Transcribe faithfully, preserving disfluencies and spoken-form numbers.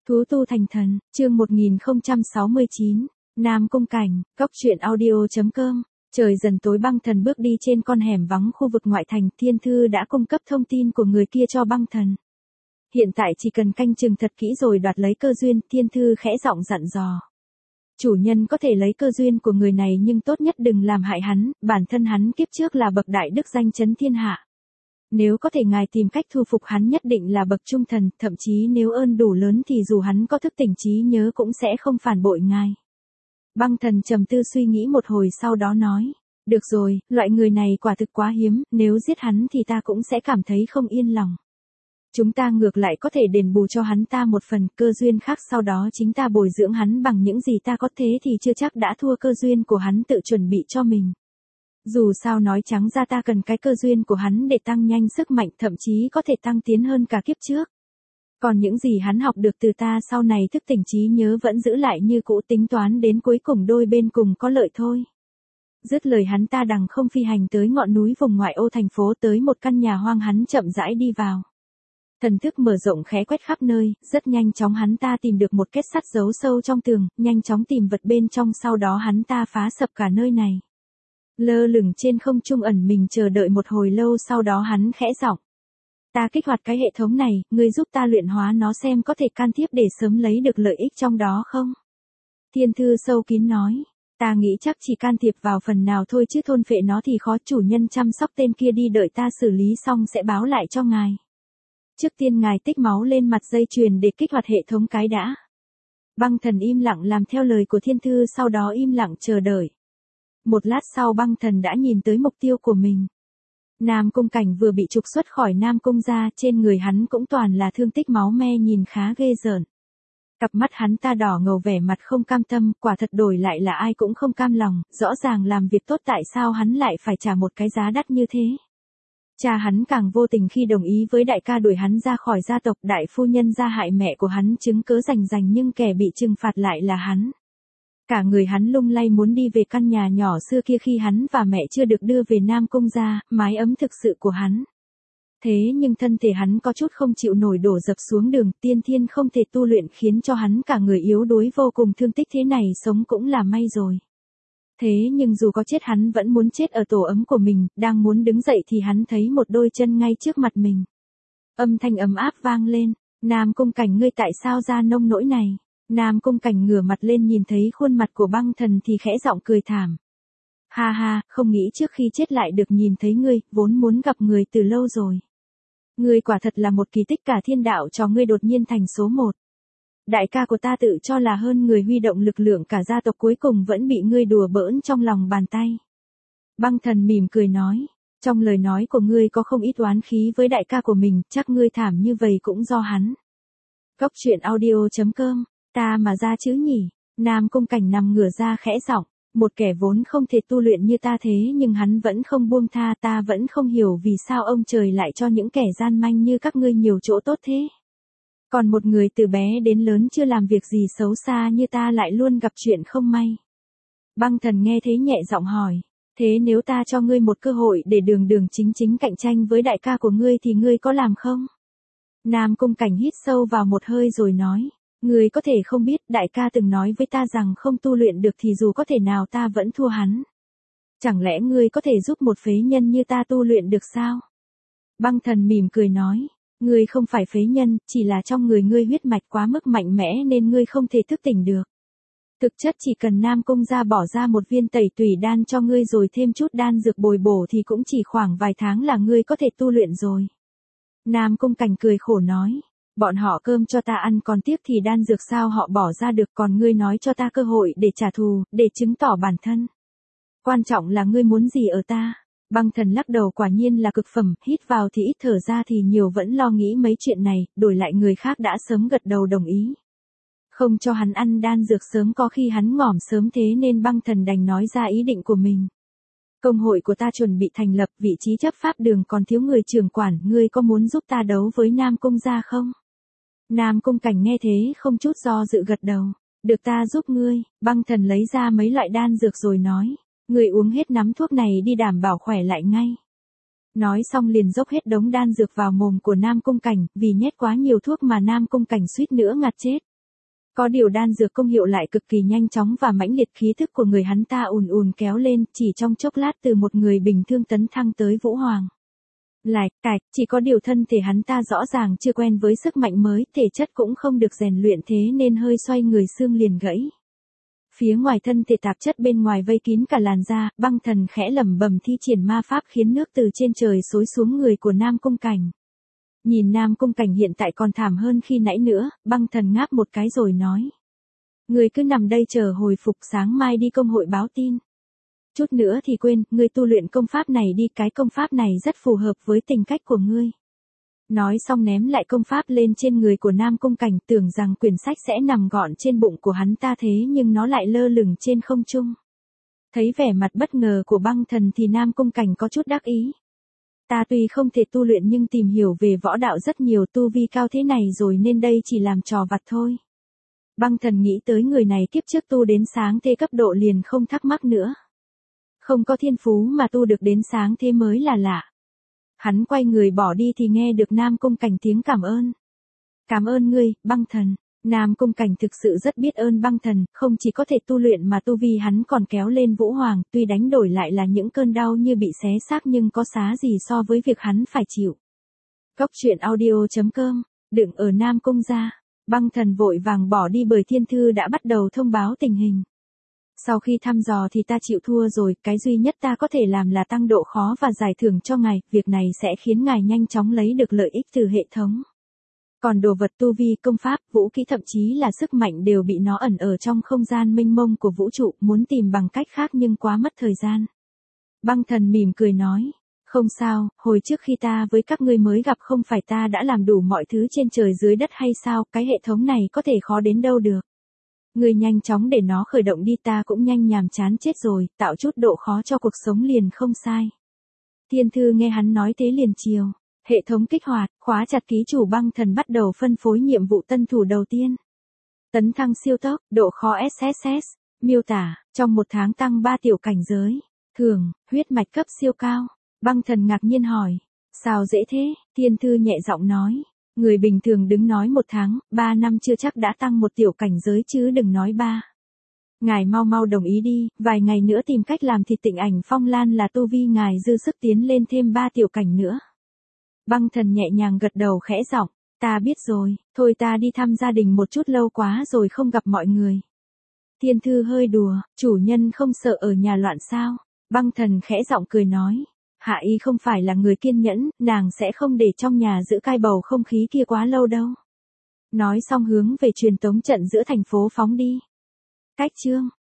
Thú tu thành thần, chương một nghìn không trăm sáu mươi chín, Nam Cung Cảnh, Cốc truyện audio.com. Trời dần tối, Băng Thần bước đi trên con hẻm vắng khu vực ngoại thành. Thiên Thư đã cung cấp thông tin của người kia cho Băng Thần. Hiện tại chỉ cần canh chừng thật kỹ rồi đoạt lấy cơ duyên. Thiên Thư khẽ giọng dặn dò. Chủ nhân có thể lấy cơ duyên của người này nhưng tốt nhất đừng làm hại hắn, bản thân hắn kiếp trước là bậc đại đức danh chấn thiên hạ. Nếu có thể ngài tìm cách thu phục hắn nhất định là bậc trung thần, thậm chí nếu ơn đủ lớn thì dù hắn có thức tỉnh trí nhớ cũng sẽ không phản bội ngài. Băng Thần trầm tư suy nghĩ một hồi sau đó nói, được rồi, loại người này quả thực quá hiếm, nếu giết hắn thì ta cũng sẽ cảm thấy không yên lòng. Chúng ta ngược lại có thể đền bù cho hắn ta một phần cơ duyên khác, sau đó chính ta bồi dưỡng hắn bằng những gì ta có, thế thì chưa chắc đã thua cơ duyên của hắn tự chuẩn bị cho mình. Dù sao nói trắng ra ta cần cái cơ duyên của hắn để tăng nhanh sức mạnh, thậm chí có thể tăng tiến hơn cả kiếp trước. Còn những gì hắn học được từ ta sau này thức tỉnh trí nhớ vẫn giữ lại như cũ, tính toán đến cuối cùng đôi bên cùng có lợi thôi. Dứt lời hắn ta đằng không phi hành tới ngọn núi vùng ngoại ô thành phố, tới một căn nhà hoang hắn chậm rãi đi vào. Thần thức mở rộng khẽ quét khắp nơi, rất nhanh chóng hắn ta tìm được một kết sắt giấu sâu trong tường, nhanh chóng tìm vật bên trong, sau đó hắn ta phá sập cả nơi này. Lơ lửng trên không trung ẩn mình chờ đợi một hồi lâu, sau đó hắn khẽ giọng. Ta kích hoạt cái hệ thống này, ngươi giúp ta luyện hóa nó xem có thể can thiếp để sớm lấy được lợi ích trong đó không? Thiên Thư sâu kín nói. Ta nghĩ chắc chỉ can thiệp vào phần nào thôi chứ thôn phệ nó thì khó, chủ nhân chăm sóc tên kia đi, đợi ta xử lý xong sẽ báo lại cho ngài. Trước tiên ngài tích máu lên mặt dây chuyền để kích hoạt hệ thống cái đã. Băng Thần im lặng làm theo lời của Thiên Thư, sau đó im lặng chờ đợi. Một lát sau Băng Thần đã nhìn tới mục tiêu của mình. Nam Cung Cảnh vừa bị trục xuất khỏi Nam Cung gia, trên người hắn cũng toàn là thương tích máu me, nhìn khá ghê rợn. Cặp mắt hắn ta đỏ ngầu, vẻ mặt không cam tâm, quả thật đổi lại là ai cũng không cam lòng, rõ ràng làm việc tốt tại sao hắn lại phải trả một cái giá đắt như thế. Cha hắn càng vô tình khi đồng ý với đại ca đuổi hắn ra khỏi gia tộc, đại phu nhân gia hại mẹ của hắn chứng cớ rành rành nhưng kẻ bị trừng phạt lại là hắn. Cả người hắn lung lay muốn đi về căn nhà nhỏ xưa kia khi hắn và mẹ chưa được đưa về Nam Cung gia, mái ấm thực sự của hắn. Thế nhưng thân thể hắn có chút không chịu nổi, đổ dập xuống đường, tiên thiên không thể tu luyện khiến cho hắn cả người yếu đuối vô cùng, thương tích thế này sống cũng là may rồi. Thế nhưng dù có chết hắn vẫn muốn chết ở tổ ấm của mình, đang muốn đứng dậy thì hắn thấy một đôi chân ngay trước mặt mình. Âm thanh ấm áp vang lên, Nam Cung Cảnh, ngươi tại sao ra nông nỗi này? Nam Cung Cảnh ngửa mặt lên nhìn thấy khuôn mặt của Băng Thần thì khẽ giọng cười thảm. Ha ha, không nghĩ trước khi chết lại được nhìn thấy ngươi, vốn muốn gặp người từ lâu rồi. Ngươi quả thật là một kỳ tích, cả thiên đạo cho ngươi đột nhiên thành số một. Đại ca của ta tự cho là hơn người, huy động lực lượng cả gia tộc, cuối cùng vẫn bị ngươi đùa bỡn trong lòng bàn tay. Băng Thần mỉm cười nói, trong lời nói của ngươi có không ít oán khí với đại ca của mình, chắc ngươi thảm như vậy cũng do hắn. Cốc truyện audio.com, ta mà ra chứ nhỉ? Nam Cung Cảnh nằm ngửa ra khẽ giọng, một kẻ vốn không thể tu luyện như ta thế nhưng hắn vẫn không buông tha, ta vẫn không hiểu vì sao ông trời lại cho những kẻ gian manh như các ngươi nhiều chỗ tốt thế. Còn một người từ bé đến lớn chưa làm việc gì xấu xa như ta lại luôn gặp chuyện không may. Băng Thần nghe thế nhẹ giọng hỏi, thế nếu ta cho ngươi một cơ hội để đường đường chính chính cạnh tranh với đại ca của ngươi thì ngươi có làm không? Nam Cung Cảnh hít sâu vào một hơi rồi nói, ngươi có thể không biết, đại ca từng nói với ta rằng không tu luyện được thì dù có thể nào ta vẫn thua hắn. Chẳng lẽ ngươi có thể giúp một phế nhân như ta tu luyện được sao? Băng Thần mỉm cười nói, ngươi không phải phế nhân, chỉ là trong người ngươi huyết mạch quá mức mạnh mẽ nên ngươi không thể thức tỉnh được. Thực chất chỉ cần Nam Cung gia bỏ ra một viên tẩy tủy đan cho ngươi rồi thêm chút đan dược bồi bổ thì cũng chỉ khoảng vài tháng là ngươi có thể tu luyện rồi. Nam Cung Cảnh cười khổ nói, bọn họ cơm cho ta ăn còn tiếc thì đan dược sao họ bỏ ra được, còn ngươi nói cho ta cơ hội để trả thù, để chứng tỏ bản thân. Quan trọng là ngươi muốn gì ở ta? Băng Thần lắc đầu, quả nhiên là cực phẩm, hít vào thì ít thở ra thì nhiều, vẫn lo nghĩ mấy chuyện này, đổi lại người khác đã sớm gật đầu đồng ý. Không cho hắn ăn đan dược sớm có khi hắn ngỏm sớm, thế nên Băng Thần đành nói ra ý định của mình. Công hội của ta chuẩn bị thành lập, vị trí chấp pháp đường còn thiếu người trưởng quản, ngươi có muốn giúp ta đấu với Nam Cung gia không? Nam Cung Cảnh nghe thế không chút do dự gật đầu, được ta giúp ngươi. Băng Thần lấy ra mấy loại đan dược rồi nói, ngươi uống hết nắm thuốc này đi, đảm bảo khỏe lại ngay. Nói xong liền dốc hết đống đan dược vào mồm của Nam Cung Cảnh, vì nhét quá nhiều thuốc mà Nam Cung Cảnh suýt nữa ngạt chết. Có điều đan dược công hiệu lại cực kỳ nhanh chóng và mãnh liệt, khí thức của người hắn ta ùn ùn kéo lên, chỉ trong chốc lát từ một người bình thường tấn thăng tới Vũ Hoàng. Lại, cạch, chỉ có điều thân thể hắn ta rõ ràng chưa quen với sức mạnh mới, thể chất cũng không được rèn luyện thế nên hơi xoay người xương liền gãy. Phía ngoài thân thể tạp chất bên ngoài vây kín cả làn da, Băng Thần khẽ lẩm bẩm thi triển ma pháp khiến nước từ trên trời xối xuống người của Nam Cung Cảnh. Nhìn Nam Cung Cảnh hiện tại còn thảm hơn khi nãy nữa, Băng Thần ngáp một cái rồi nói. Người cứ nằm đây chờ hồi phục, sáng mai đi công hội báo tin. Chút nữa thì quên, ngươi tu luyện công pháp này đi, cái công pháp này rất phù hợp với tình cách của ngươi. Nói xong ném lại công pháp lên trên người của Nam Cung Cảnh, tưởng rằng quyển sách sẽ nằm gọn trên bụng của hắn ta, thế nhưng nó lại lơ lửng trên không trung. Thấy vẻ mặt bất ngờ của Băng Thần thì Nam Cung Cảnh có chút đắc ý. Ta tuy không thể tu luyện nhưng tìm hiểu về võ đạo rất nhiều, tu vi cao thế này rồi nên đây chỉ làm trò vặt thôi. Băng Thần nghĩ tới người này kiếp trước tu đến sáng thế cấp độ liền không thắc mắc nữa. Không có thiên phú mà tu được đến sáng thế mới là lạ. Hắn quay người bỏ đi thì nghe được Nam Cung Cảnh tiếng cảm ơn. Cảm ơn ngươi, Băng Thần. Nam Cung Cảnh thực sự rất biết ơn Băng Thần, không chỉ có thể tu luyện mà tu vi hắn còn kéo lên Vũ Hoàng, tuy đánh đổi lại là những cơn đau như bị xé xác nhưng có xá gì so với việc hắn phải chịu. Cốc truyện audio chấm com, đừng ở Nam Cung ra. Băng Thần vội vàng bỏ đi bởi thiên thư đã bắt đầu thông báo tình hình. Sau khi thăm dò thì ta chịu thua rồi, cái duy nhất ta có thể làm là tăng độ khó và giải thưởng cho ngài, việc này sẽ khiến ngài nhanh chóng lấy được lợi ích từ hệ thống. Còn đồ vật tu vi, công pháp, vũ khí thậm chí là sức mạnh đều bị nó ẩn ở trong không gian mênh mông của vũ trụ, muốn tìm bằng cách khác nhưng quá mất thời gian. Băng Thần mỉm cười nói, không sao, hồi trước khi ta với các ngươi mới gặp không phải ta đã làm đủ mọi thứ trên trời dưới đất hay sao, cái hệ thống này có thể khó đến đâu được. Ngươi nhanh chóng để nó khởi động đi, ta cũng nhanh nhàm chán chết rồi, tạo chút độ khó cho cuộc sống liền không sai. Thiên thư nghe hắn nói thế liền chiều. Hệ thống kích hoạt, khóa chặt ký chủ. Băng Thần bắt đầu phân phối nhiệm vụ tân thủ đầu tiên. Tấn thăng siêu tốc, độ khó ét ét ét, miêu tả, trong một tháng tăng ba tiểu cảnh giới. Thường, huyết mạch cấp siêu cao. Băng Thần ngạc nhiên hỏi, sao dễ thế? Thiên thư nhẹ giọng nói, người bình thường đứng nói một tháng, ba năm chưa chắc đã tăng một tiểu cảnh giới chứ đừng nói ba. Ngài mau mau đồng ý đi, vài ngày nữa tìm cách làm thịt Tịnh Ảnh Phong Lan là tu vi ngài dư sức tiến lên thêm ba tiểu cảnh nữa. Băng Thần nhẹ nhàng gật đầu khẽ giọng, ta biết rồi, thôi ta đi thăm gia đình một chút, lâu quá rồi không gặp mọi người. Thiên thư hơi đùa, chủ nhân không sợ ở nhà loạn sao? Băng Thần khẽ giọng cười nói, Hạ Y không phải là người kiên nhẫn, nàng sẽ không để trong nhà giữ cai bầu không khí kia quá lâu đâu. Nói xong hướng về truyền tống trận giữa thành phố phóng đi. Cách chương